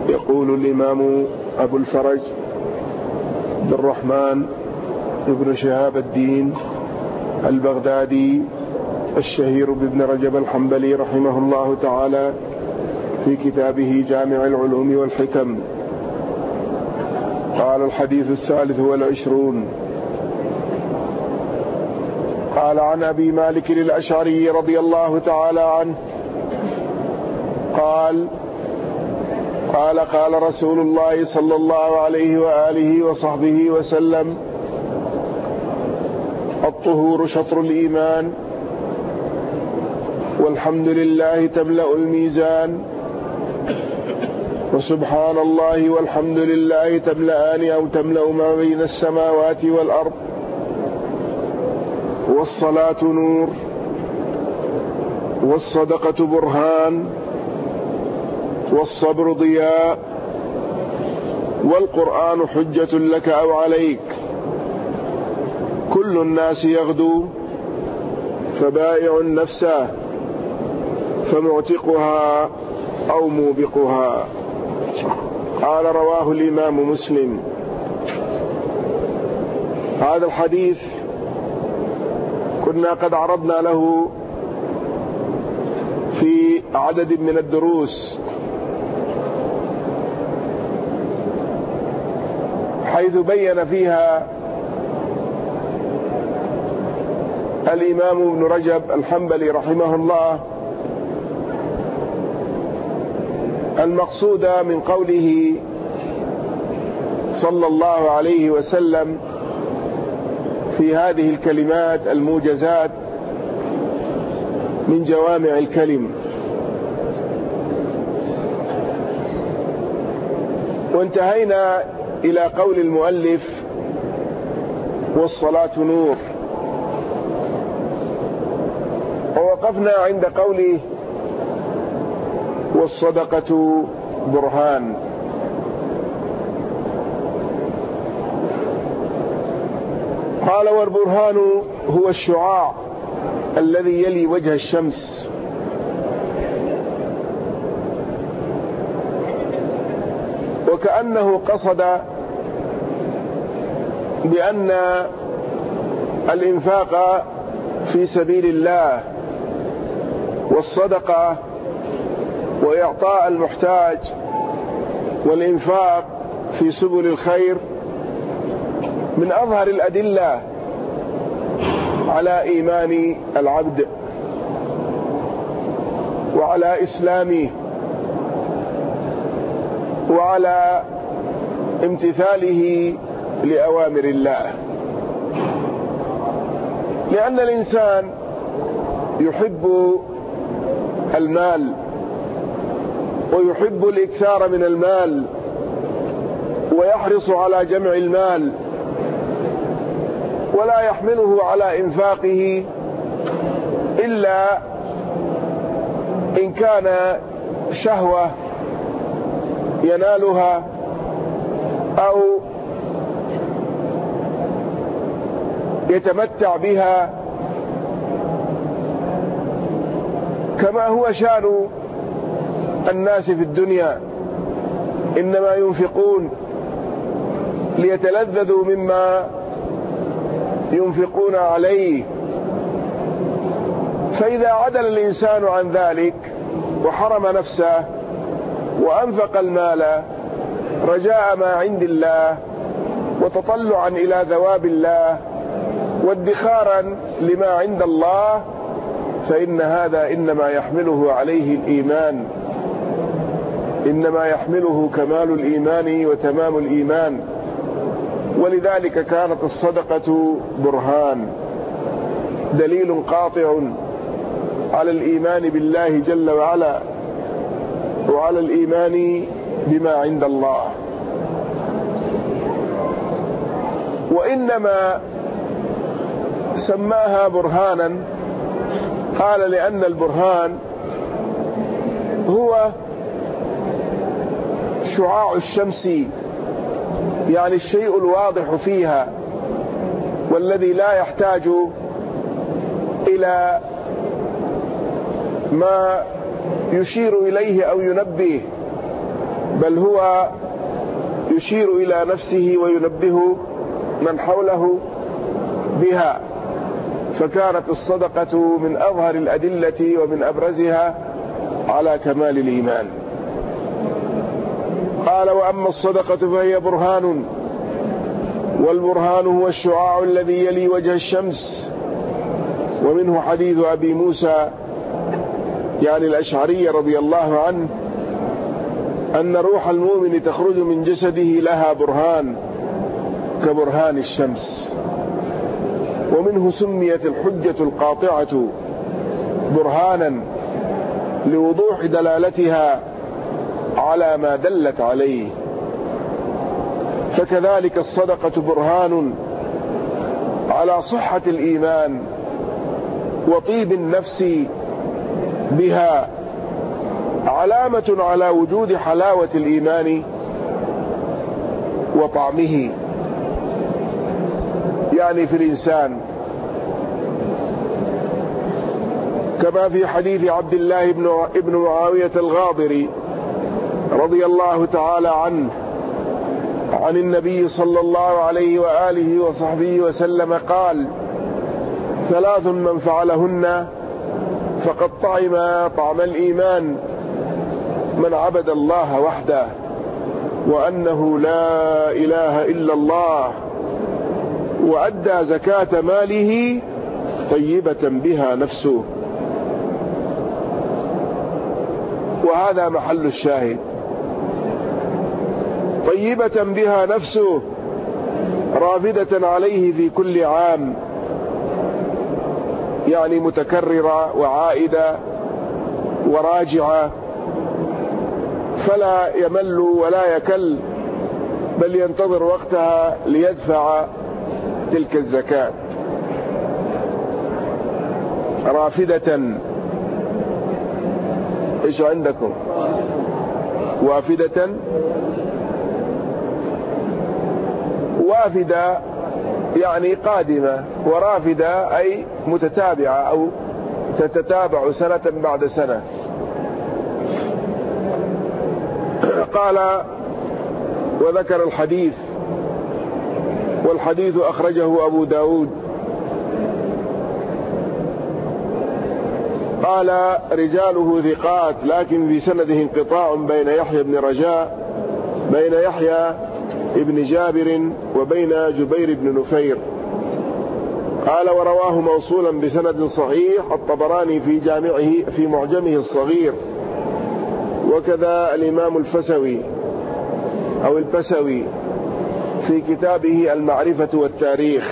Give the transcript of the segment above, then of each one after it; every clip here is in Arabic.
يقول الإمام أبو الفرج عبد الرحمن ابن شهاب الدين البغدادي الشهير بابن رجب الحنبلي رحمه الله تعالى في كتابه جامع العلوم والحكم، قال: الحديث 23. قال: عن أبي مالك الأشعري رضي الله تعالى عنه قال: قال رسول الله صلى الله عليه وآله وصحبه وسلم: الطهور شطر الإيمان، والحمد لله تملأ الميزان، وسبحان الله والحمد لله تملأان أو تملأ ما بين السماوات والأرض، والصلاة نور، والصدقة برهان، والصبر ضياء، والقرآن حجة لك أو عليك، كل الناس يغدو فبائع نفسه فمعتقها أو موبقها. قال: رواه الإمام مسلم. هذا الحديث كنا قد عرضنا له في عدد من الدروس، حيث بين فيها الإمام ابن رجب الحنبلي رحمه الله المقصود من قوله صلى الله عليه وسلم في هذه الكلمات الموجزات من جوامع الكلم. وانتهينا إلى قول المؤلف: والصلاة نور، ووقفنا عند قوله: والصدقة برهان. قال: والبرهان هو الشعاع الذي يلي وجه الشمس، وكأنه قصد بأن الإنفاق في سبيل الله والصدقة وإعطاء المحتاج والإنفاق في سبل الخير من أظهر الأدلة على إيمان العبد وعلى إسلامه وعلى امتثاله لأوامر الله، لأن الإنسان يحب المال ويحب الإكثار من المال ويحرص على جمع المال، ولا يحمله على إنفاقه إلا إن كان شهوة ينالها أو يتمتع بها، كما هو شأن الناس في الدنيا، إنما ينفقون ليتلذذوا مما ينفقون عليه. فإذا عدل الإنسان عن ذلك وحرم نفسه وأنفق المال رجاء ما عند الله وتطلعا إلى ثواب الله وادخارا لما عند الله، فإن هذا إنما يحمله عليه الإيمان، إنما يحمله كمال الإيمان وتمام الإيمان. ولذلك كانت الصدقة برهان، دليل قاطع على الإيمان بالله جل وعلا وعلى الإيمان بما عند الله. وإنما سماها برهانا قال لأن البرهان هو شعاع الشمس، يعني الشيء الواضح فيها والذي لا يحتاج إلى ما يشير إليه أو ينبه، بل هو يشير إلى نفسه وينبه من حوله بها. فكانت الصدقة من أظهر الأدلة ومن أبرزها على كمال الإيمان. قال: وأما الصدقة فهي برهان، والبرهان هو الشعاع الذي يلي وجه الشمس. ومنه حديث أبي موسى يعني الأشعري رضي الله عنه أن روح المؤمن تخرج من جسده لها برهان كبرهان الشمس. ومنه سميت الحجة القاطعة برهانا لوضوح دلالتها على ما دلت عليه. فكذلك الصدقة برهان على صحة الإيمان وطيب النفس بها، علامة على وجود حلاوة الإيمان وطعمه يعني في الإنسان، كما في حديث عبد الله بن معاوية الغاضري رضي الله تعالى عنه عن النبي صلى الله عليه وآله وصحبه وسلم قال: 3 من فعلهن فقد طعم طعم الإيمان: من عبد الله وحده، وأنه لا إله إلا الله، وأدى زكاة ماله طيبة بها نفسه. وهذا محل الشاهد، طيبة بها نفسه، رافدة عليه في كل عام، يعني متكررة وعائدة وراجعة، فلا يمل ولا يكل، بل ينتظر وقتها ليدفع تلك الزكاة. رافدة، ايش عندكم؟ وافدة، وافدة يعني قادمة، ورافدة أي متتابعة أو تتتابع سنة بعد سنة. قال وذكر الحديث، والحديث أخرجه أبو داود. قال رجاله ثقات، لكن في سنده انقطاع بين يحيى بن رجاء بين يحيى ابن جابر وبين جبير بن نفير. قال ورواه موصولا بسند صحيح الطبراني في جامعه في معجمه الصغير، وكذا الإمام الفسوي أو البسوي في كتابه المعرفة والتاريخ.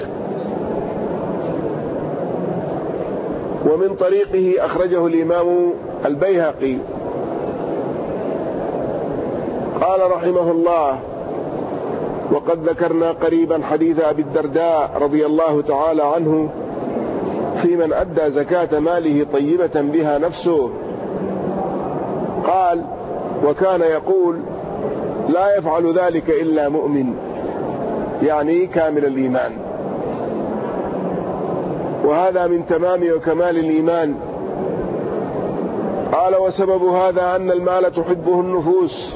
ومن طريقه أخرجه الإمام البيهقي. قال رحمه الله: وقد ذكرنا قريبا حديث أبي الدرداء رضي الله تعالى عنه في من أدى زكاة ماله طيبة بها نفسه. قال: وكان يقول: لا يفعل ذلك إلا مؤمن، يعني كامل الإيمان. وهذا من تمام وكمال الإيمان. قال: وسبب هذا أن المال تحبه النفوس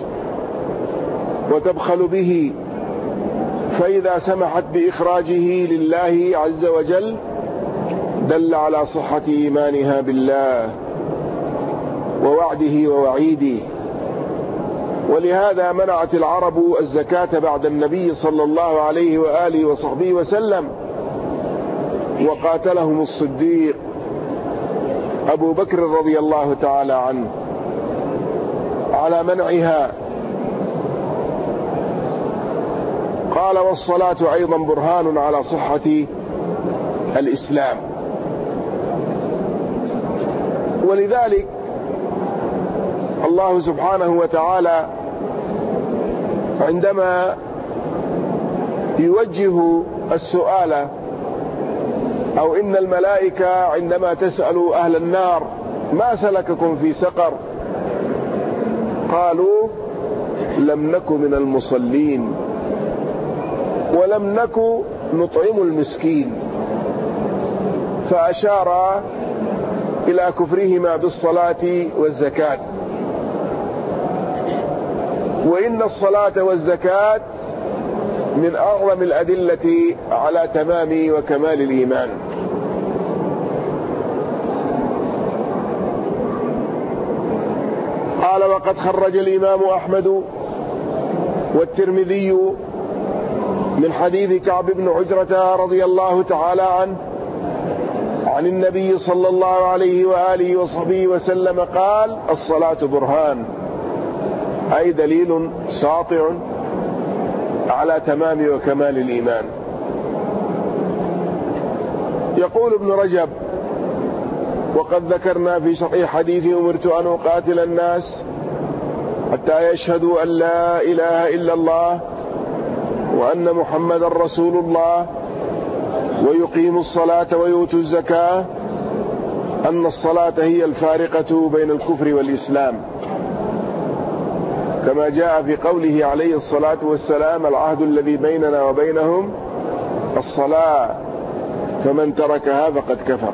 وتبخل به، فإذا سمحت بإخراجه لله عز وجل دل على صحة إيمانها بالله ووعده ووعيده. ولهذا منعت العرب الزكاة بعد النبي صلى الله عليه وآله وصحبه وسلم، وقاتلهم الصديق أبو بكر رضي الله تعالى عنه على منعها. قال: والصلاة أيضا برهان على صحة الإسلام. ولذلك الله سبحانه وتعالى عندما يوجه السؤال، أو إن الملائكة عندما تسأل أهل النار: ما سلككم في سقر؟ قالوا: لم نك من المصلين ولم نك نطعم المسكين. فأشار إلى كفرهما بالصلاة والزكاة. وإن الصلاة والزكاة من أعظم الأدلة على تمام وكمال الإيمان. قال: وقد خرج الإمام أحمد والترمذي من حديث كعب بن عجرة رضي الله تعالى عنه عن النبي صلى الله عليه وآله وصحبه وسلم قال: الصلاة برهان، أي دليل ساطع على تمام وكمال الإيمان. يقول ابن رجب: وقد ذكرنا في شرح حديث أمرت أن أقاتل الناس حتى يشهدوا أن لا إله إلا الله وأن محمد رسول الله ويقيموا الصلاة ويؤتوا الزكاة، أن الصلاة هي الفارقة بين الكفر والإسلام، كما جاء في قوله عليه الصلاة والسلام: العهد الذي بيننا وبينهم الصلاة فمن تركها فقد كفر.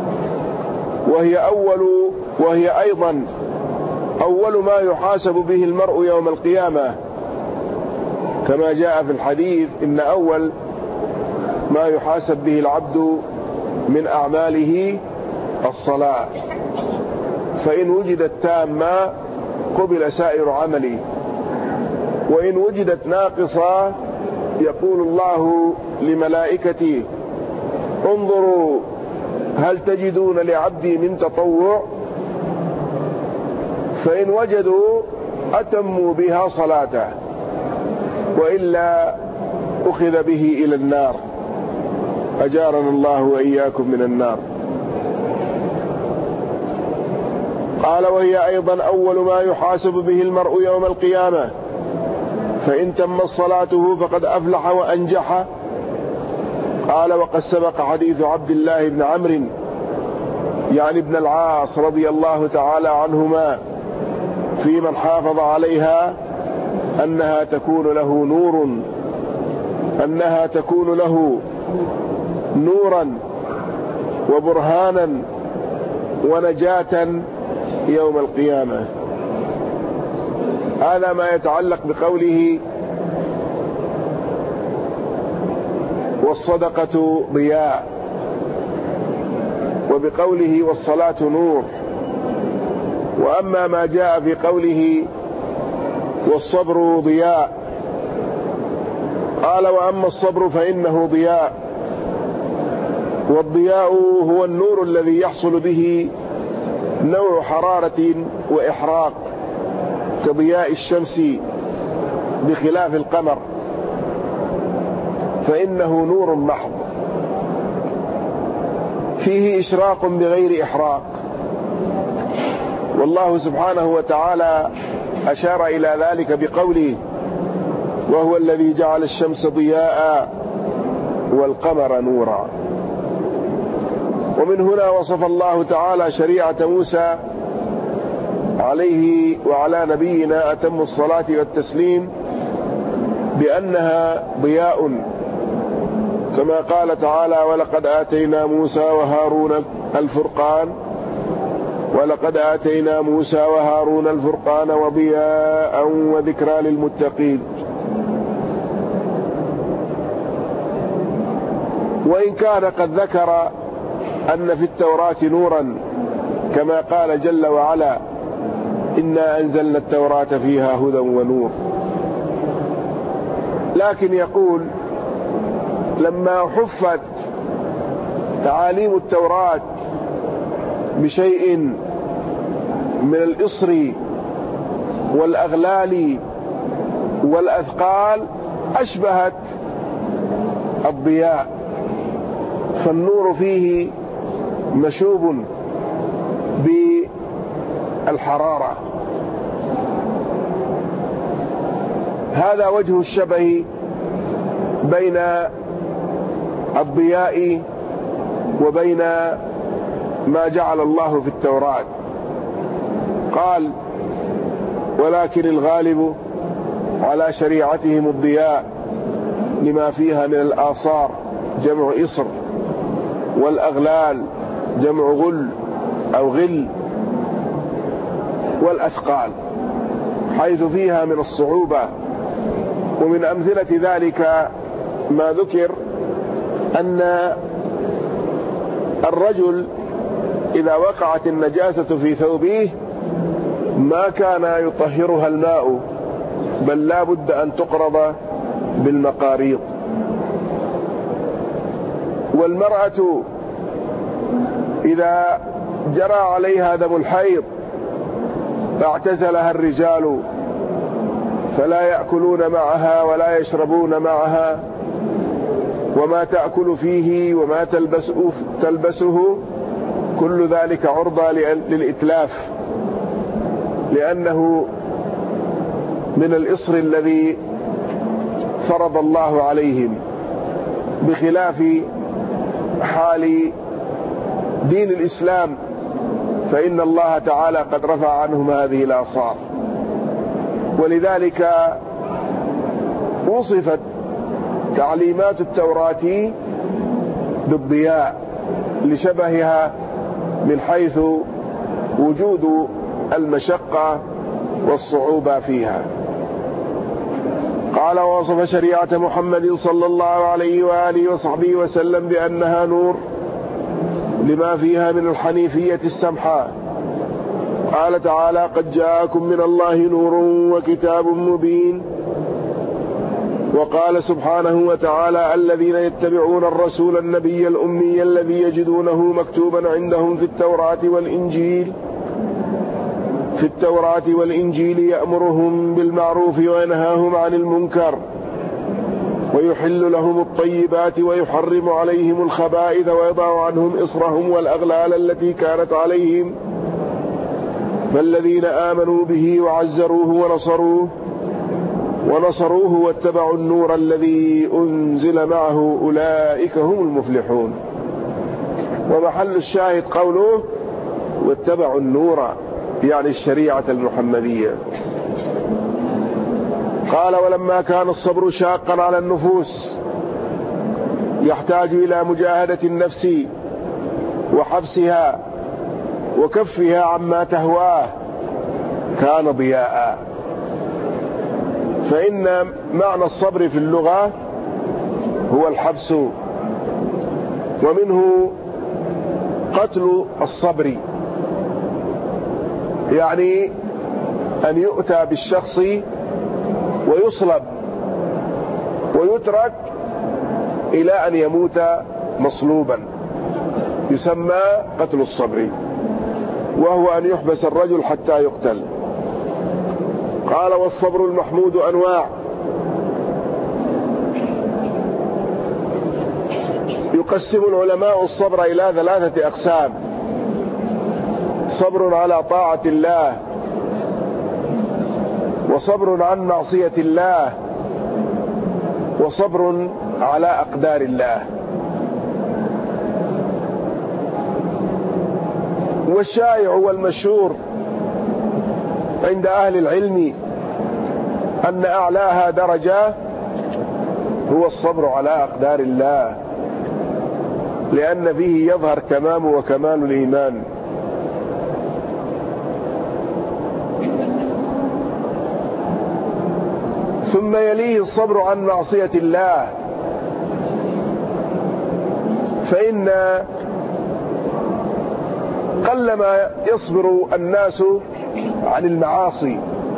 وهي أيضا أول ما يحاسب به المرء يوم القيامة، كما جاء في الحديث: إن أول ما يحاسب به العبد من أعماله الصلاة، فإن وجدت تامة قبل سائر عمله، وإن وجدت ناقصة يقول الله لملائكته: انظروا هل تجدون لعبدي من تطوع؟ فإن وجدوا أتموا بها صلاته، وإلا أخذ به إلى النار، أجارنا الله وإياكم من النار. قال: وهي أيضا أول ما يحاسب به المرء يوم القيامة، فإن تمت صلاته فقد أفلح وأنجح. قال: وقد سبق حديث عبد الله بن عمرو يعني ابن العاص رضي الله تعالى عنهما في من حافظ عليها أنها تكون له نورا وبرهانا ونجاة يوم القيامة. هذا ما يتعلق بقوله: والصدقة ضياء، وبقوله: والصلاة نور. وأما ما جاء في قوله: والصبر ضياء، قال: وأما الصبر فإنه ضياء، والضياء هو النور الذي يحصل به نوع حرارة وإحراق كضياء الشمس، بخلاف القمر فإنه نور محض فيه إشراق بغير إحراق. والله سبحانه وتعالى أشار إلى ذلك بقوله: وهو الذي جعل الشمس ضياء والقمر نورا. ومن هنا وصف الله تعالى شريعة موسى عليه وعلى نبينا أتم الصلاة والتسليم بأنها ضياء، كما قال تعالى: ولقد آتينا موسى وهارون الفرقان وضياء وذكرى للمتقين. وإن كان قد ذكر أن في التوراة نورا، كما قال جل وعلا: إنا أنزلنا التوراة فيها هدى ونور. لكن يقول: لما حفت تعاليم التوراة بشيء من الإصر والأغلال والأثقال أشبهت الضياء، فالنور فيه مشوب بالحرارة. هذا وجه الشبه بين الضياء وبين ما جعل الله في التوراة. قال: ولكن الغالب على شريعتهم الضياء لما فيها من الآثار جمع إصر، والأغلال جمع غل أو غل، والأثقال. حيث فيها من الصعوبة. ومن أمثلة ذلك ما ذكر أن الرجل إذا وقعت النجاسة في ثوبه ما كان يطهرها الماء، بل لا بد أن تقرض بالمقاريض. والمرأة إذا جرى عليها دم الحيض فاعتزلها الرجال فلا يأكلون معها ولا يشربون معها، وما تأكل فيه وما تلبسه كل ذلك عرضة للإتلاف، لأنه من الإصر الذي فرض الله عليهم، بخلاف حال دين الإسلام فإن الله تعالى قد رفع عنهم هذه الآثار. ولذلك وصفت تعليمات التوراة بالضياء لشبهها من حيث وجود المشقة والصعوبة فيها. قال: ووصف شريعة محمد صلى الله عليه وآله وصحبه وسلم بأنها نور لما فيها من الحنيفية السمحاء. قال تعالى: قد جاءكم من الله نور وكتاب مبين. وقال سبحانه وتعالى: الذين يتبعون الرسول النبي الأمي الذي يجدونه مكتوبا عندهم في التوراة والإنجيل يأمرهم بالمعروف وينهاهم عن المنكر ويحل لهم الطيبات ويحرم عليهم الخبائث ويضع عنهم إصرهم والأغلال التي كانت عليهم، فالذين آمنوا به وعزروه ونصروه واتبعوا النور الذي أنزل معه أولئك هم المفلحون. ومحل الشاهد قوله: واتبعوا النور، يعني الشريعة المحمدية. قال: ولما كان الصبر شاقا على النفوس يحتاج إلى مجاهدة النفس وحبسها وكفها عما تهواه كان ضياء. فإن معنى الصبر في اللغة هو الحبس، ومنه قتل الصبر، يعني أن يؤتى بالشخص ويصلب ويترك إلى أن يموت مصلوبا، يسمى قتل الصبر، وهو أن يحبس الرجل حتى يقتل. قال: والصبر المحمود أنواع، يقسم العلماء الصبر إلى 3 أقسام: صبر على طاعة الله، وصبر عن معصية الله، وصبر على أقدار الله. والشائع والمشهور عند أهل العلم أن أعلاها درجة هو الصبر على أقدار الله، لأن فيه يظهر تمام وكمال الإيمان. ثم يليه الصبر عن معصية الله، فإن قلما يصبر الناس عن المعاصي،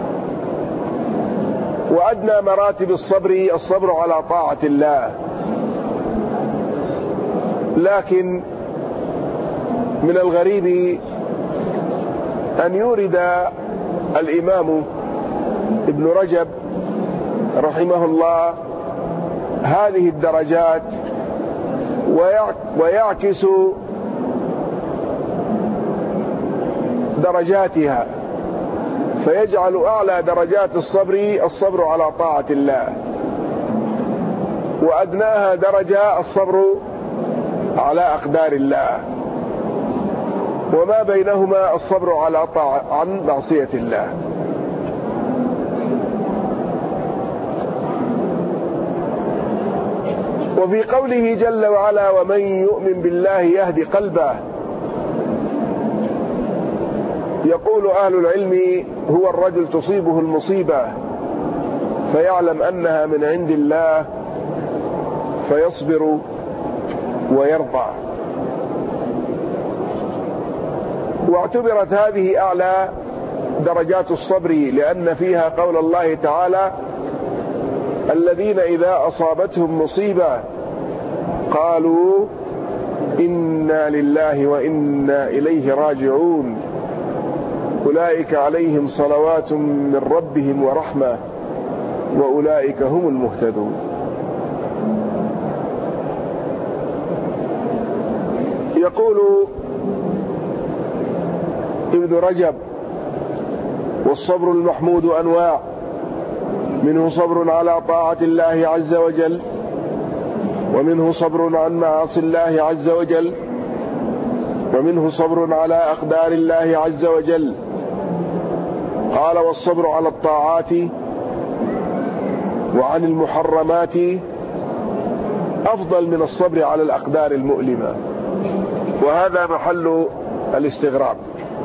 وأدنى مراتب الصبر على طاعة الله. لكن من الغريب أن يورد الإمام ابن رجب رحمه الله هذه الدرجات ويعكس درجاتها، فيجعل أعلى درجات الصبر على طاعة الله، وأدناها درجة الصبر على أقدار الله، وما بينهما الصبر عن معصية الله. وفي قوله جل وعلا: ومن يؤمن بالله يهدي قلبه، يقول أهل العلم هو الرجل تصيبه المصيبة فيعلم أنها من عند الله فيصبر ويرضى. واعتبرت هذه أعلى درجات الصبر لأن فيها قول الله تعالى: الذين إذا أصابتهم مصيبة قالوا إنا لله وإنا إليه راجعون أولئك عليهم صلوات من ربهم ورحمة وأولئك هم المهتدون. يقول ابن رجب: والصبر المحمود أنواع، منه صبر على طاعة الله عز وجل، ومنه صبر عن معاصي الله عز وجل، ومنه صبر على أقدار الله عز وجل. قال: والصبر على الطاعات وعن المحرمات أفضل من الصبر على الأقدار المؤلمة. وهذا محل الاستغراب.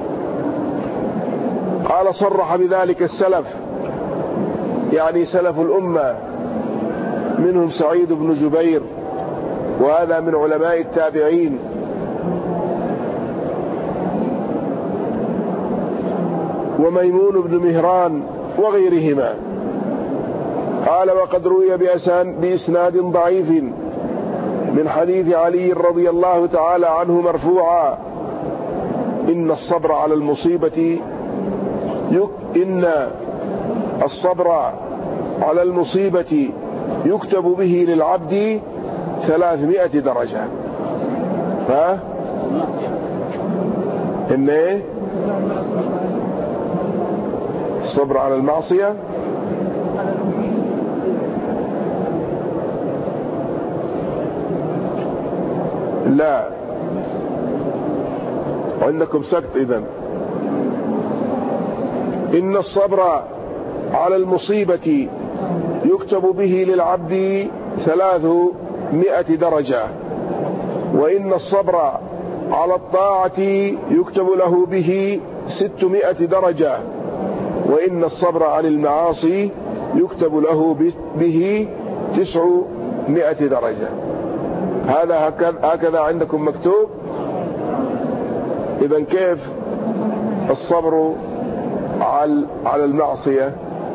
قال: صرح بذلك السلف، يعني سلف الأمة، منهم سعيد بن جبير، وهذا من علماء التابعين، وميمون بن مهران وغيرهما. قال: وقد روي بإسناد ضعيف من حديث علي رضي الله تعالى عنه مرفوعا: إن الصبر على المصيبة يكتب به للعبد 300 درجة. إن إيه؟ الصبر على المعصية لا، عندكم سكت إذن. إن الصبر على المصيبة يكتب به للعبد 300 درجة، وإن الصبر على الطاعة يكتب له به 600 درجة، وإن الصبر عن المعاصي يكتب له به 900 درجة. هذا هكذا عندكم مكتوب. إذن كيف الصبر على المعصية؟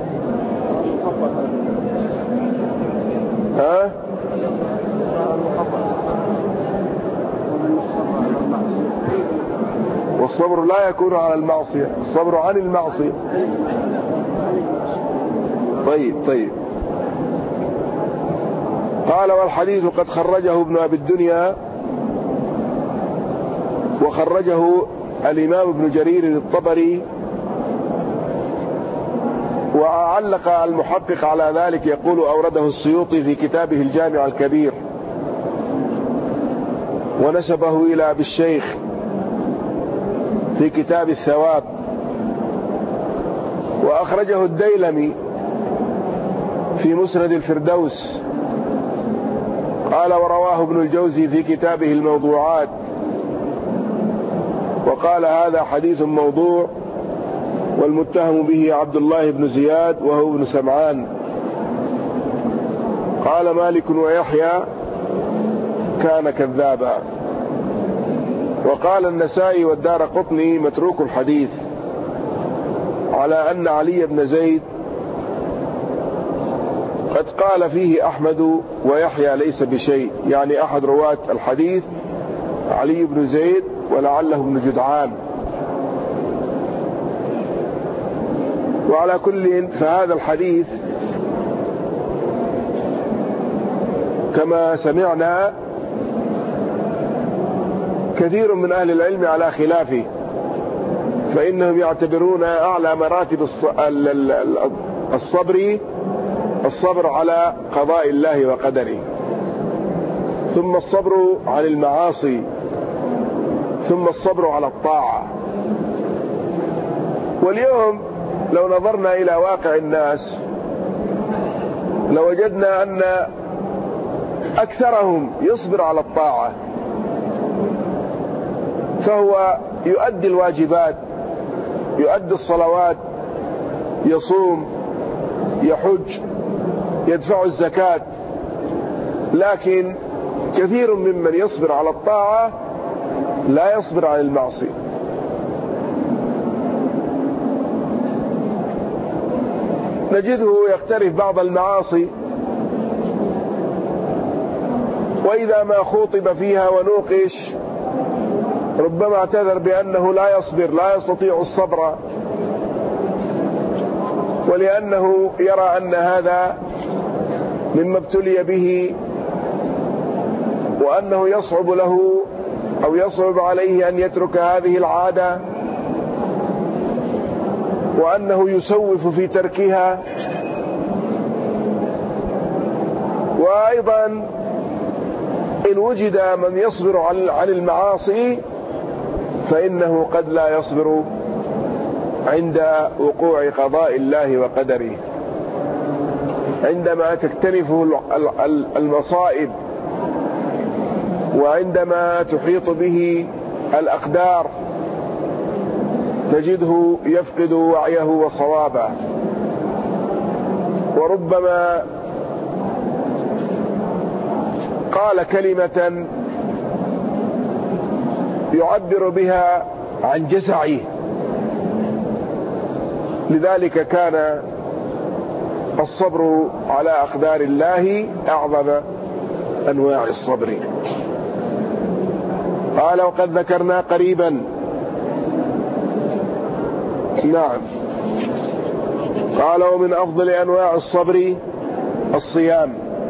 والصبر لا يكون على المعصية، الصبر عن المعصية. طيب. قال: والحديث قد خرجه ابن أبي الدنيا، وخرجه الإمام ابن جرير الطبري، وعلق المحقق على ذلك يقول: أورده السيوطي في كتابه الجامع الكبير، ونسبه إلى أبي الشيخ في كتاب الثواب، وأخرجه الديلمي في مسند الفردوس. قال: ورواه ابن الجوزي في كتابه الموضوعات، وقال: هذا حديث موضوع، والمتهم به عبد الله بن زياد وهو ابن سمعان. قال مالك: ويحيى كان كذابا. وقال النسائي والدارقطني: متروك الحديث، على أن علي بن زيد قد قال فيه أحمد ويحيى ليس بشيء، يعني أحد رواة الحديث علي بن زيد ولعله ابن جدعان. وعلى كل فهذا الحديث كما سمعنا كثير من أهل العلم على خلافه، فإنهم يعتبرون أعلى مراتب الصبر على قضاء الله وقدره، ثم الصبر عن المعاصي، ثم الصبر على الطاعة. واليوم لو نظرنا إلى واقع الناس لوجدنا أن أكثرهم يصبر على الطاعة، فهو يؤدي الواجبات، يؤدي الصلوات، يصوم، يحج، يدفع الزكاة، لكن كثير ممن يصبر على الطاعة لا يصبر على المعصية. نجده يقترف بعض المعاصي، وإذا ما خوطب فيها ونوقش ربما اعتذر بأنه لا يصبر، لا يستطيع الصبر، ولأنه يرى أن هذا مما ابتلي به، وأنه يصعب له أو يصعب عليه أن يترك هذه العادة، وأنه يسوف في تركها. وأيضا إن وجد من يصبر عن المعاصي فإنه قد لا يصبر عند وقوع قضاء الله وقدره. عندما تكتنفه المصائب وعندما تحيط به الأقدار تجده يفقد وعيه وصوابه، وربما قال كلمة يعبر بها عن جزعه. لذلك كان الصبر على أقدار الله أعظم أنواع الصبر. قال وقد ذكرنا قريبا. نعم. قال ومن أفضل أنواع الصبر الصيام،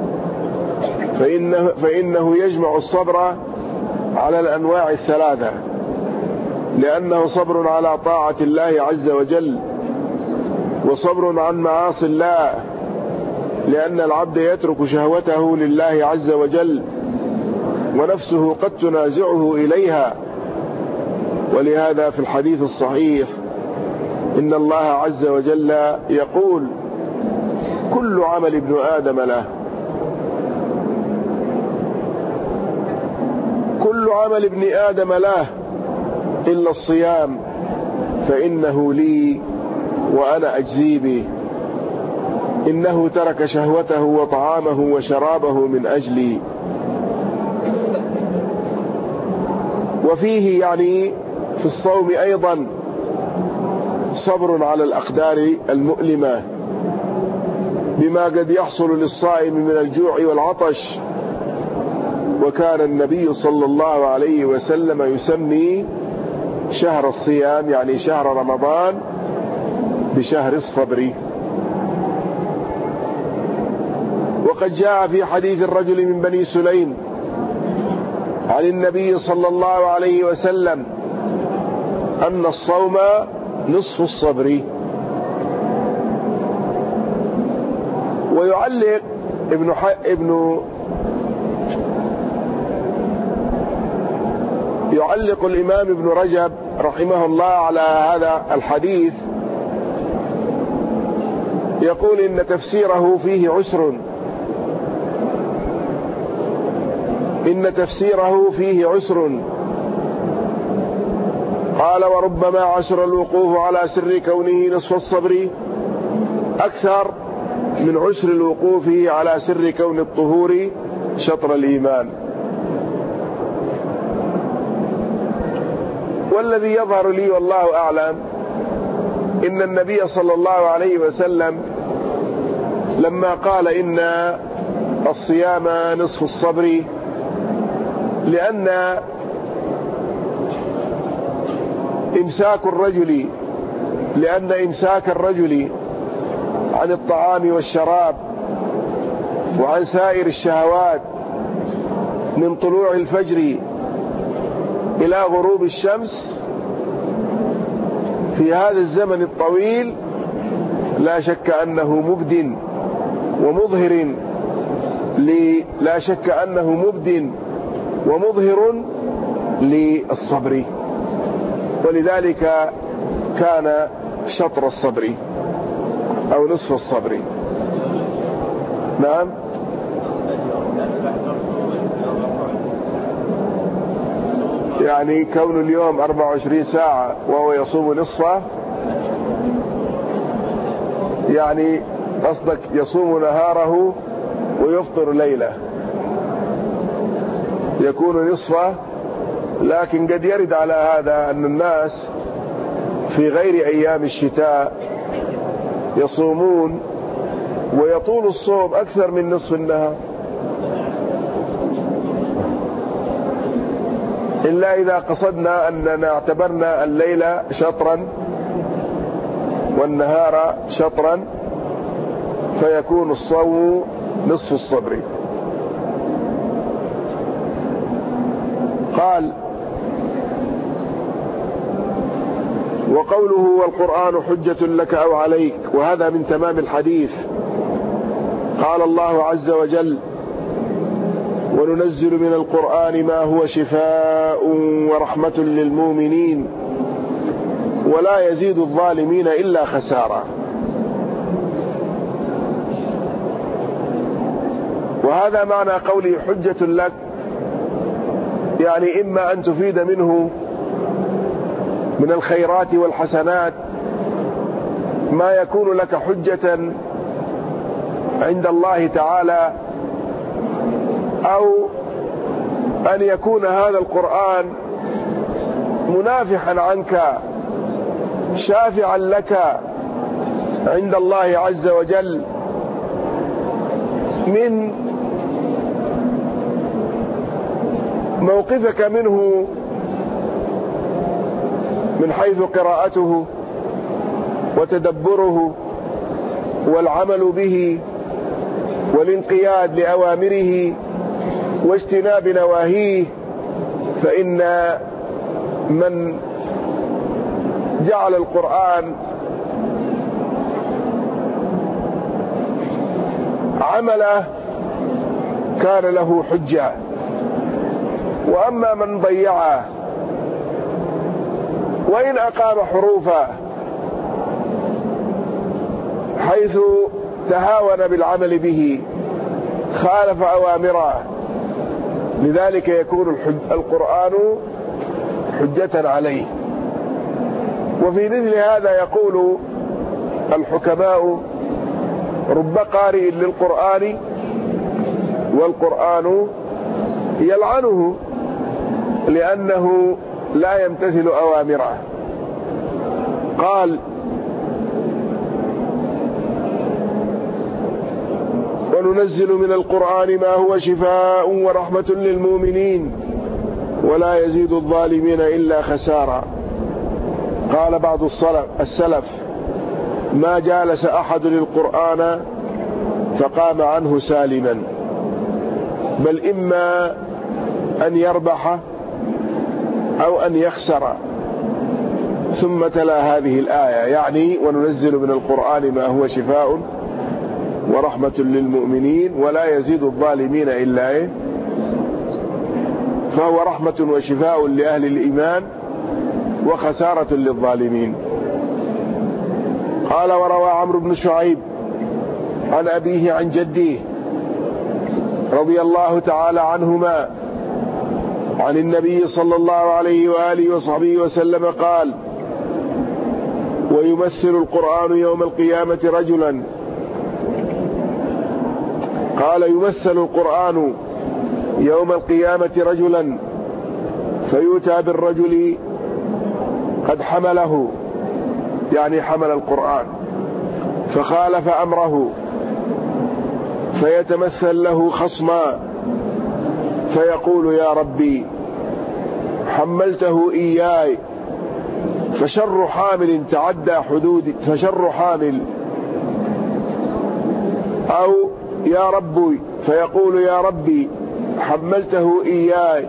فإنه يجمع الصبر على الأنواع الثلاثة، لأنه صبر على طاعة الله عز وجل، وصبر عن معاصي الله، لأن العبد يترك شهوته لله عز وجل ونفسه قد تنازعه إليها. ولهذا في الحديث الصحيح إن الله عز وجل يقول كل عمل ابن آدم له، كل عمل ابن آدم له إلا الصيام فإنه لي وأنا أجزي به. إنه ترك شهوته وطعامه وشرابه من أجلي. وفيه يعني في الصوم أيضا صبر على الأقدار المؤلمة بما قد يحصل للصائم من الجوع والعطش. وكان النبي صلى الله عليه وسلم يسمي شهر الصيام يعني شهر رمضان بشهر الصبر. وقد جاء في حديث الرجل من بني سليم عن النبي صلى الله عليه وسلم أن الصوم نصف الصبر. ويعلق يعلق الإمام ابن رجب رحمه الله على هذا الحديث، يقول إن تفسيره فيه عسر، إن تفسيره فيه عسر. قال وربما عسر الوقوف على سر كونه نصف الصبر أكثر من عسر الوقوف على سر كون الطهور شطر الإيمان. والذي يظهر لي والله أعلم إن النبي صلى الله عليه وسلم لما قال إن الصيام نصف الصبر، لأن إمساك الرجل عن الطعام والشراب وعن سائر الشهوات من طلوع الفجر إلى غروب الشمس في هذا الزمن الطويل لا شك أنه مبد ومظهر لا شك أنه مبد ومظهر للصبر. ولذلك كان شطر الصبر أو نصف الصبر. نعم. يعني كون اليوم 24 ساعة وهو يصوم نصفه يعني قصدك يصوم نهاره ويفطر ليله، يكون نصفه. لكن قد يرد على هذا أن الناس في غير أيام الشتاء يصومون ويطول الصوم أكثر من نصف النهار، إلا إذا قصدنا أننا اعتبرنا الليل شطرا والنهار شطرا فيكون الصوم نصف الصبر. قال: وقوله والقرآن حجة لك أو عليك، وهذا من تمام الحديث. قال الله عز وجل: وننزل من القرآن ما هو شفاء ورحمة للمؤمنين ولا يزيد الظالمين إلا خسارة. وهذا معنى قوله حجة لك، يعني إما أن تفيد منه من الخيرات والحسنات ما يكون لك حجة عند الله تعالى، أو أن يكون هذا القرآن منافحا عنك شافعا لك عند الله عز وجل من موقفك منه من حيث قراءته وتدبره والعمل به والانقياد لأوامره واجتناب نواهيه. فإن من جعل القرآن عمله كان له حجة، وأما من ضيعه وإن أقام حروفه حيث تهاون بالعمل به خالف أوامره، لذلك يكون القرآن حجة عليه. وفي مثل هذا يقول الحكماء: رب قارئ للقرآن والقرآن يلعنه لأنه لا يمتثل أوامره. قال: وننزل من القرآن ما هو شفاء ورحمة للمؤمنين ولا يزيد الظالمين إلا خسارا. قال بعض السلف: ما جالس أحد للقرآن فقام عنه سالما، بل إما أن يربح أو أن يخسر. ثم تلا هذه الآية، يعني وننزل من القرآن ما هو شفاء ورحمة للمؤمنين ولا يزيد الظالمين إلا فهو رحمة وشفاء لأهل الإيمان وخسارة للظالمين. قال: وروى عمرو بن شعيب عن أبيه عن جده رضي الله تعالى عنهما عن النبي صلى الله عليه وآله وصحبه وسلم قال: ويمثل القرآن يوم القيامة رجلا. قال: يمثل القرآن يوم القيامة رجلا فيؤتى بالرجل قد حمله، يعني حمل القرآن، فخالف أمره، فيتمثل له خصما فيقول: يا ربي حملته إياي، فشر حامل تعدى حدود، فشر حامل، أو يا ربي، فيقول: يا ربي حملته إياي،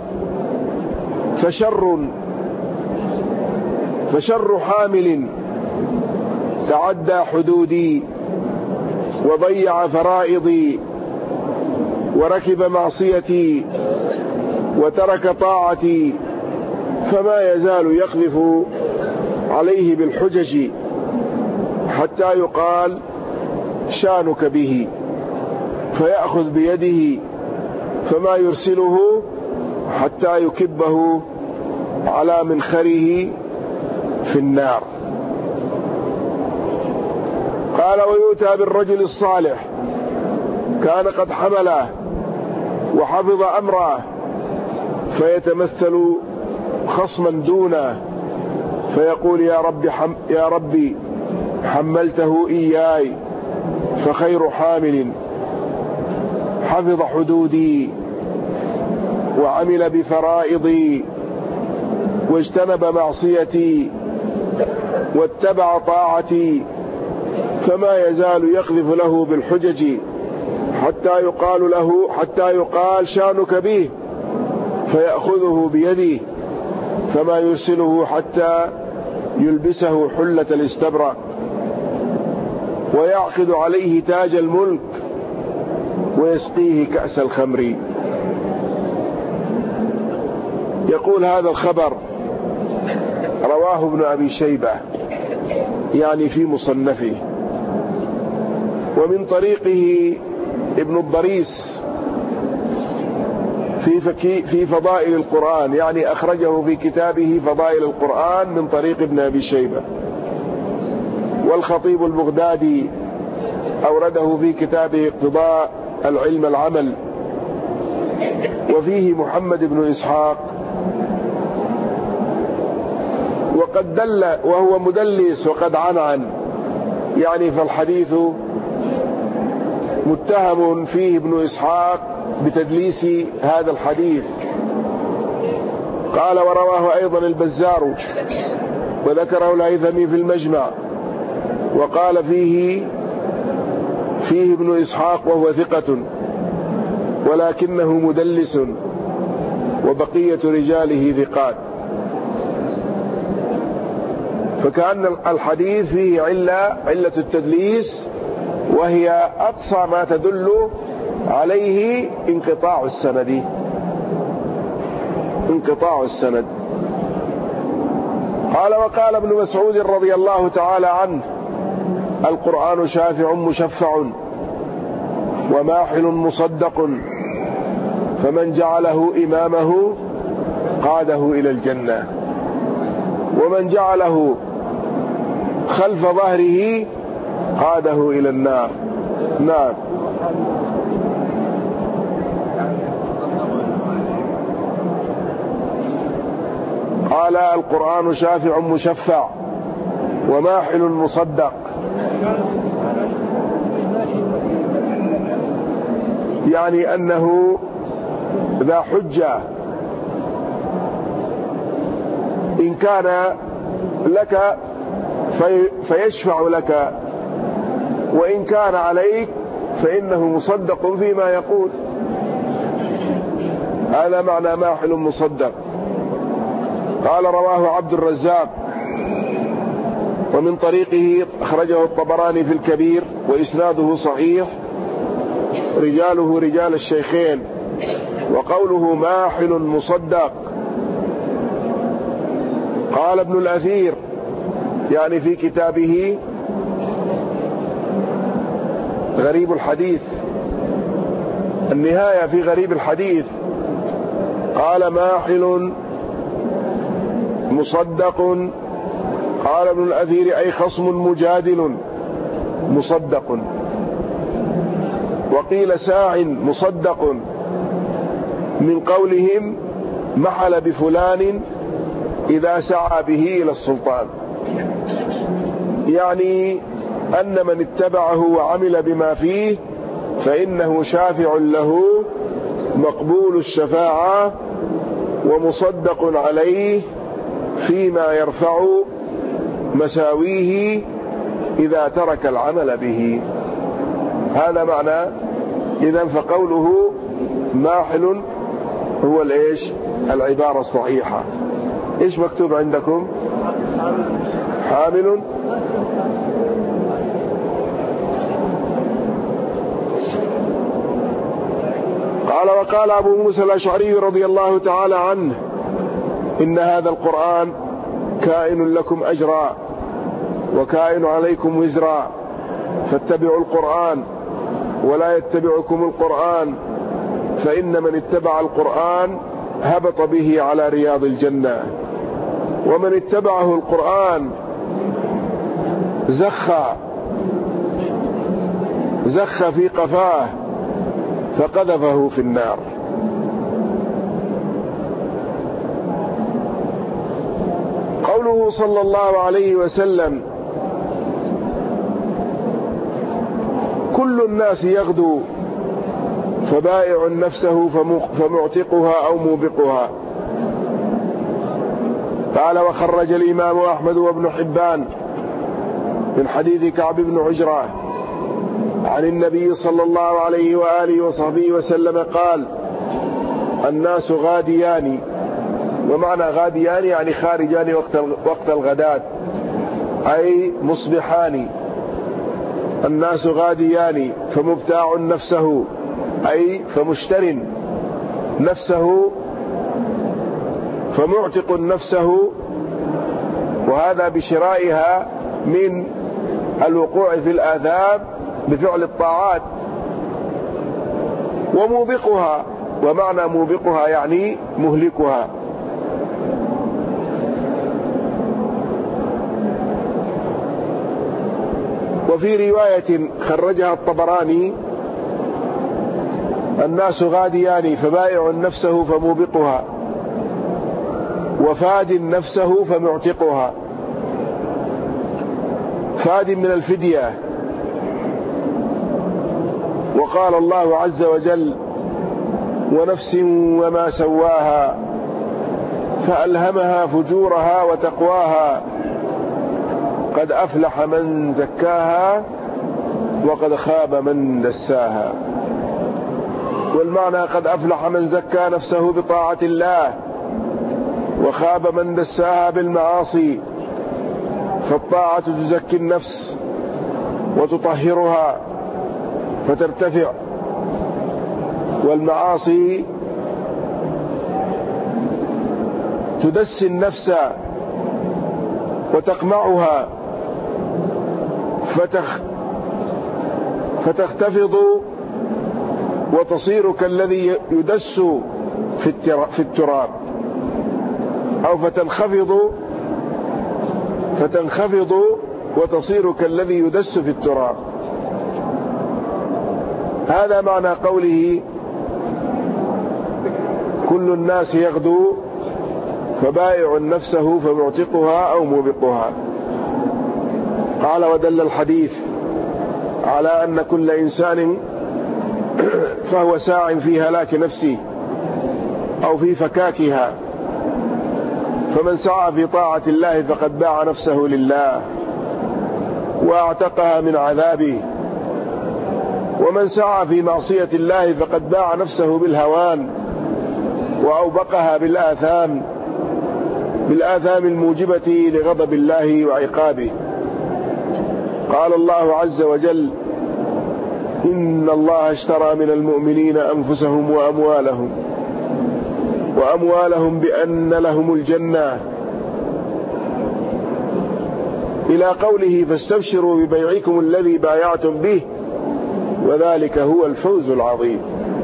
فشر حامل تعدى حدودي وضيع فرائضي وركب معصيتي وترك طاعتي، فما يزال يقذف عليه بالحجج حتى يقال: شانك به، فيأخذ بيده فما يرسله حتى يكبه على منخره في النار. قال ويؤتى بالرجل الصالح كان قد حمله وحفظ أمره فيتمثل خصما دونه فيقول يا ربي حملته إياي فخير حامل حفظ حدودي وعمل بفرائضي واجتنب معصيتي واتبع طاعتي فما يزال يقذف له بالحجج حتى يقال شانك به فيأخذه بيده فما يرسله حتى يلبسه حلة الاستبرق ويعقد عليه تاج الملك ويسقيه كأس الخمر. يقول هذا الخبر رواه ابن أبي شيبة يعني في مصنفه، ومن طريقه ابن الضريس في فضائل القرآن يعني أخرجه في كتابه فضائل القرآن من طريق ابن أبي شيبة، والخطيب البغدادي أورده في كتابه اقتضاء العلم العمل، وفيه محمد بن إسحاق وقد دل وهو مدلس وقد عنعن يعني فالحديث متهم فيه ابن إسحاق بتدليس هذا الحديث. قال ورواه أيضا البزار وذكره الهيثمي في المجمع وقال فيه ابن إسحاق وهو ثقة ولكنه مدلس وبقية رجاله ثقات، فكأن الحديث فيه علة التدليس وهي أقصى ما تدل عليه انقطاع السند. قال وقال ابن مسعود رضي الله تعالى عنه القرآن شافع مشفع وماحل مصدق فمن جعله إمامه قاده إلى الجنة ومن جعله خلف ظهره قاده إلى النار. نعم. قال القرآن شافع مشفع وماحل مصدق يعني أنه ذا حجة إن كان لك فيشفع لك وإن كان عليك فإنه مصدق فيما يقول. هذا معنى ماحل مصدق. قال رواه عبد الرزاق ومن طريقه أخرجه الطبراني في الكبير وإسناده صحيح رجاله رجال الشيخين. وقوله ماحل مصدق قال ابن الأثير يعني في كتابه غريب الحديث النهاية في غريب الحديث قال ماحل مصدق قال ابن الأثير أي خصم مجادل مصدق. وقيل ساع مصدق من قولهم محل بفلان إذا سعى به إلى السلطان يعني أن من اتبعه وعمل بما فيه فإنه شافع له مقبول الشفاعة ومصدق عليه فيما يرفع مساويه إذا ترك العمل به. هذا معنى إذن فقوله ماحل هو الإيش العبارة الصحيحة. إيش مكتوب عندكم؟ حامل. قال وقال أبو موسى الأشعري رضي الله تعالى عنه إن هذا القرآن كائن لكم أجرا وكائن عليكم وزرا فاتبعوا القرآن ولا يتبعكم القرآن فإن من اتبع القرآن هبط به على رياض الجنة ومن اتبعه القرآن زخ زخ في قفاه فقذفه في النار. قوله صلى الله عليه وسلم: كل الناس يغدو فبائع نفسه فمعتقها أو موبقها. قال: وخرج الإمام أحمد وابن حبان من حديث كعب بن عجرة عن النبي صلى الله عليه وآله وصحبه وسلم قال: الناس غاديان. ومعنى غاديان يعني خارجان وقت الغداة، أي مصبحان. الناس غاديان، فمبتاع نفسه أي فمشتر نفسه، فمعتق نفسه، وهذا بشرائها من الوقوع في الآثام بفعل الطاعات. وموبقها، ومعنى موبقها يعني مهلكها. وفي رواية خرجها الطبراني: الناس غاديان فبائع نفسه فموبقها، وفاد نفسه فمعتقها. فاد من الفدية. وقال الله عز وجل: ونفس وما سواها فألهمها فجورها وتقواها قد أفلح من زكاها وقد خاب من دساها. والمعنى: قد أفلح من زكى نفسه بطاعة الله، وخاب من دساها بالمعاصي. فالطاعة تزكي النفس وتطهرها فترتفع، والمعاصي تدسي النفس وتقمعها فتختفض وتصير كالذي يدس في التراب، أو فتنخفض وتصير كالذي يدس في التراب. هذا معنى قوله: كل الناس يغدو فبائع نفسه فمعتقها أو موبقها. قال: ودل الحديث على أن كل إنسان فهو ساع في هلاك نفسه أو في فكاكها، فمن سعى في طاعة الله فقد باع نفسه لله واعتقها من عذابه، ومن سعى في معصية الله فقد باع نفسه بالهوان وأوبقها بالآثام الموجبة لغضب الله وعقابه. قال الله عز وجل: إن الله اشترى من المؤمنين أنفسهم وأموالهم بأن لهم الجنة، إلى قوله: فاستبشروا ببيعكم الذي بايعتم به وذلك هو الفوز العظيم.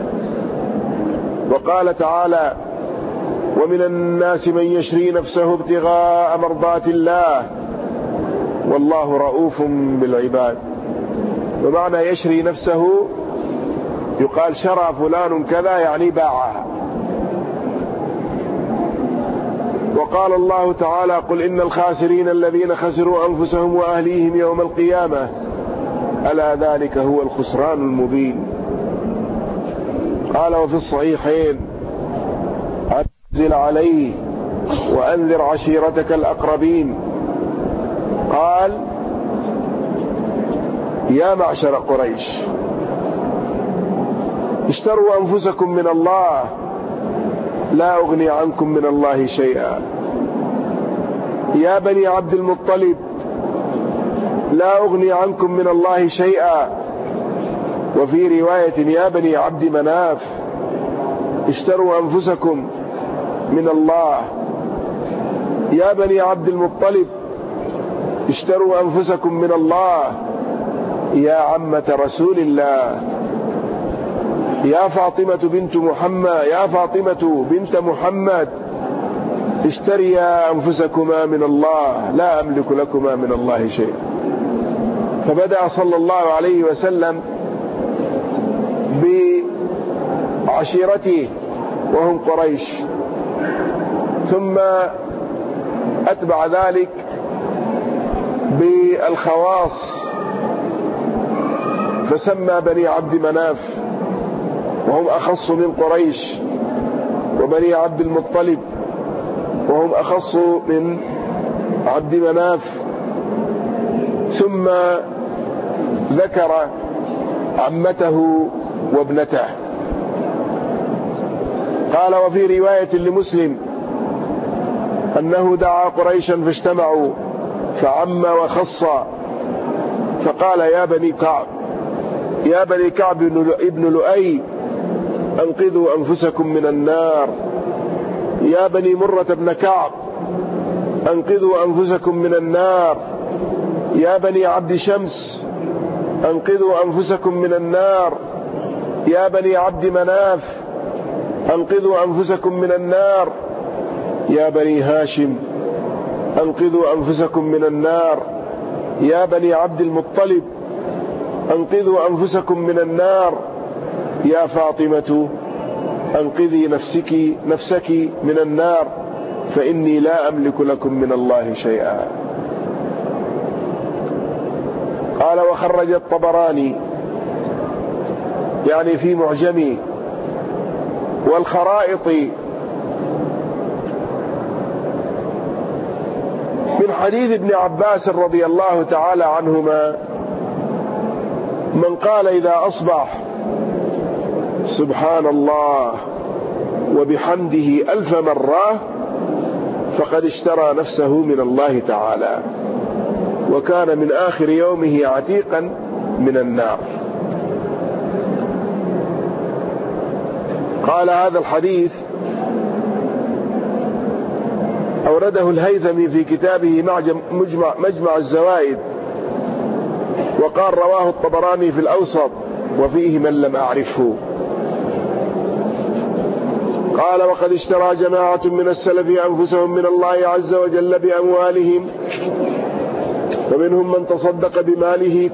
وقال تعالى: ومن الناس من يشري نفسه ابتغاء مرضات الله والله رؤوف بالعباد. ومعنى يشري نفسه يقال شرى فلان كذا، يعني باعها. وقال الله تعالى: قل إن الخاسرين الذين خسروا أنفسهم وأهليهم يوم القيامة ألا ذلك هو الخسران المبين. قال: وفي الصحيحين: أنزل عليه وأنذر عشيرتك الأقربين. قال: يا معشر قريش اشتروا أنفسكم من الله لا أغني عنكم من الله شيئا. يا بني عبد المطلب لا أغني عنكم من الله شيئا. وفي رواية: يا بني عبد مناف اشتروا أنفسكم من الله. يا بني عبد المطلب اشتروا أنفسكم من الله. يا عمة رسول الله، يا فاطمة بنت محمد اشتريا أنفسكما من الله لا أملك لكما من الله شيء. فبدأ صلى الله عليه وسلم بعشيرته وهم قريش، ثم أتبع ذلك بالخواص فسمى بني عبد مناف وهم أخص من قريش، وبني عبد المطلب وهم أخص من عبد مناف، ثم ذكر عمته وابنته. قال: وفي رواية لمسلم أنه دعا قريشا فاجتمعوا فعم وخص فقال: يا بني كعب ابن لؤي أنقذوا أنفسكم من النار، يا بني مرة بن كعب أنقذوا أنفسكم من النار، يا بني عبد شمس أنقذوا أنفسكم من النار، يا بني عبد مناف أنقذوا أنفسكم من النار، يا بني هاشم أنقذوا أنفسكم من النار، يا بني عبد المطلب أنقذوا أنفسكم من النار، يا فاطمة أنقذي نفسك من النار فإني لا أملك لكم من الله شيئا. قال: وخرج الطبراني يعني في معجمه والخرائط من حديث ابن عباس رضي الله تعالى عنهما من قال إذا أصبح سبحان الله وبحمده 1000 مرة فقد اشترى نفسه من الله تعالى وكان من آخر يومه عتيقا من النار. قال: هذا الحديث أورده الهيثمي في كتابه مجمع الزوائد، وقال: رواه الطبراني في الأوسط وفيه من لم أعرفه. قال: وقد اشترى جماعة من السلف أنفسهم من الله عز وجل بأموالهم، ومنهم من تصدق بماله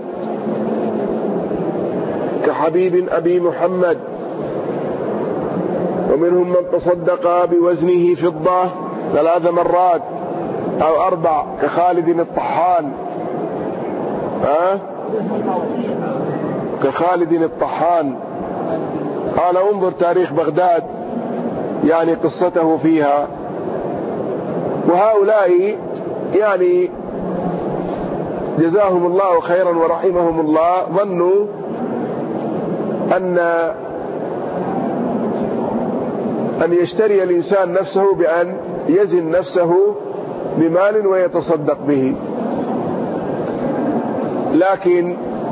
كحبيب أبي محمد، ومنهم من تصدق بوزنه فضة 3 مرات أو 4 كخالد الطحان كخالد الطحان. قال: انظر تاريخ بغداد يعني قصته فيها. وهؤلاء يعني جزاهم الله خيرا ورحمهم الله ظنوا أن يشتري الإنسان نفسه بأن يزن نفسه بمال ويتصدق به، لكن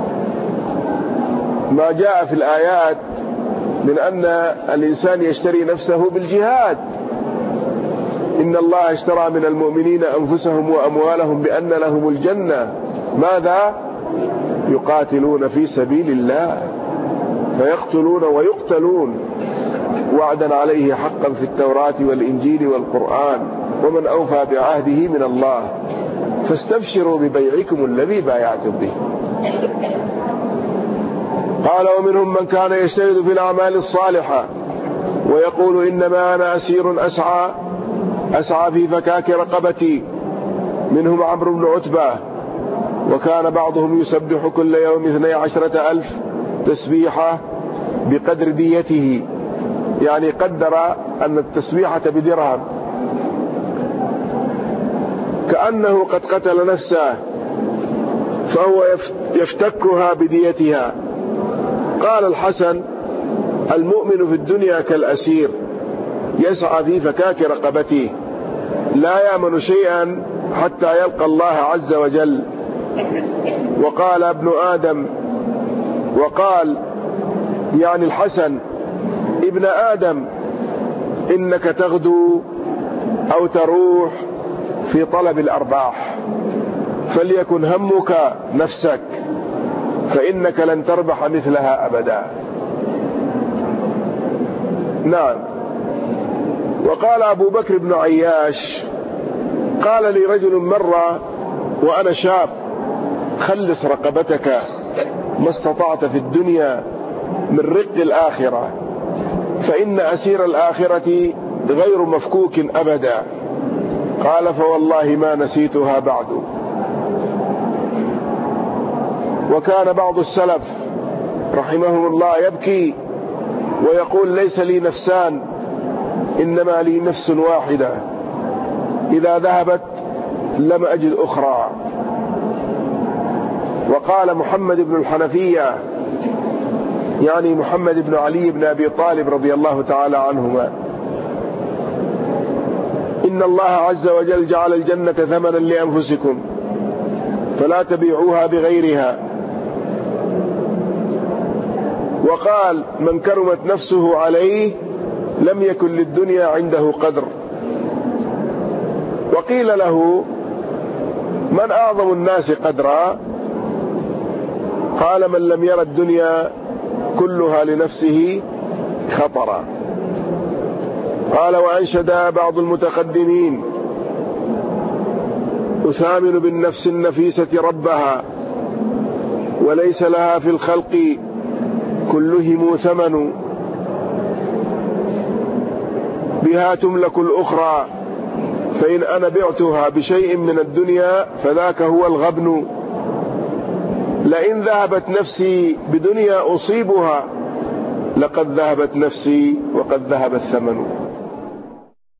ما جاء في الآيات من أن الإنسان يشتري نفسه بالجهاد. إن الله اشترى من المؤمنين أنفسهم وأموالهم بأن لهم الجنة، ماذا؟ يقاتلون في سبيل الله فيقتلون ويقتلون وعدا عليه حقا في التوراة والإنجيل والقرآن، ومن أوفى بعهده من الله فاستبشروا ببيعكم الذي بايعتم به. قال: ومنهم من كان يجتهد في الأعمال الصالحة ويقول إنما أنا أسير أسعى في فكاك رقبتي، منهم عمرو بن عتبة، وكان بعضهم يسبح كل يوم 12,000 تسبيحة بقدر ديته، يعني قدر أن التسبيحة بدرهم، كأنه قد قتل نفسه فهو يفتكها بديتها. قال الحسن: المؤمن في الدنيا كالأسير يسعى في فكاك رقبته لا يأمن شيئا حتى يلقى الله عز وجل. وقال ابن آدم، وقال يعني الحسن: ابن آدم إنك تغدو أو تروح في طلب الأرباح، فليكن همك نفسك فإنك لن تربح مثلها أبدا. نعم. وقال أبو بكر بن عياش: قال لي رجل مرة وأنا شاب: خلص رقبتك ما استطعت في الدنيا من رق الآخرة، فإن أسير الآخرة غير مفكوك أبدا. قال فوالله ما نسيتها بعد. وكان بعض السلف رحمهم الله يبكي ويقول ليس لي نفسان إنما لي نفس واحدة، إذا ذهبت لم أجد أخرى. وقال محمد بن الحنفية يعني محمد بن علي بن أبي طالب رضي الله تعالى عنهما: إن الله عز وجل جعل الجنة ثمنا لأنفسكم فلا تبيعوها بغيرها. وقال: من كرمت نفسه عليه لم يكن للدنيا عنده قدر. وقيل له: من أعظم الناس قدرا؟ قال: من لم ير الدنيا كلها لنفسه خطرا. قال: وأنشد بعض المتقدمين: أثامن بالنفس النفيسة ربها وليس لها في الخلق كلهم ثمن، بها تملك الأخرى، فإن أنا بعتها بشيء من الدنيا فذاك هو الغبن. لئن ذهبت نفسي بدنيا أصيبها لقد ذهبت نفسي وقد ذهب الثمن.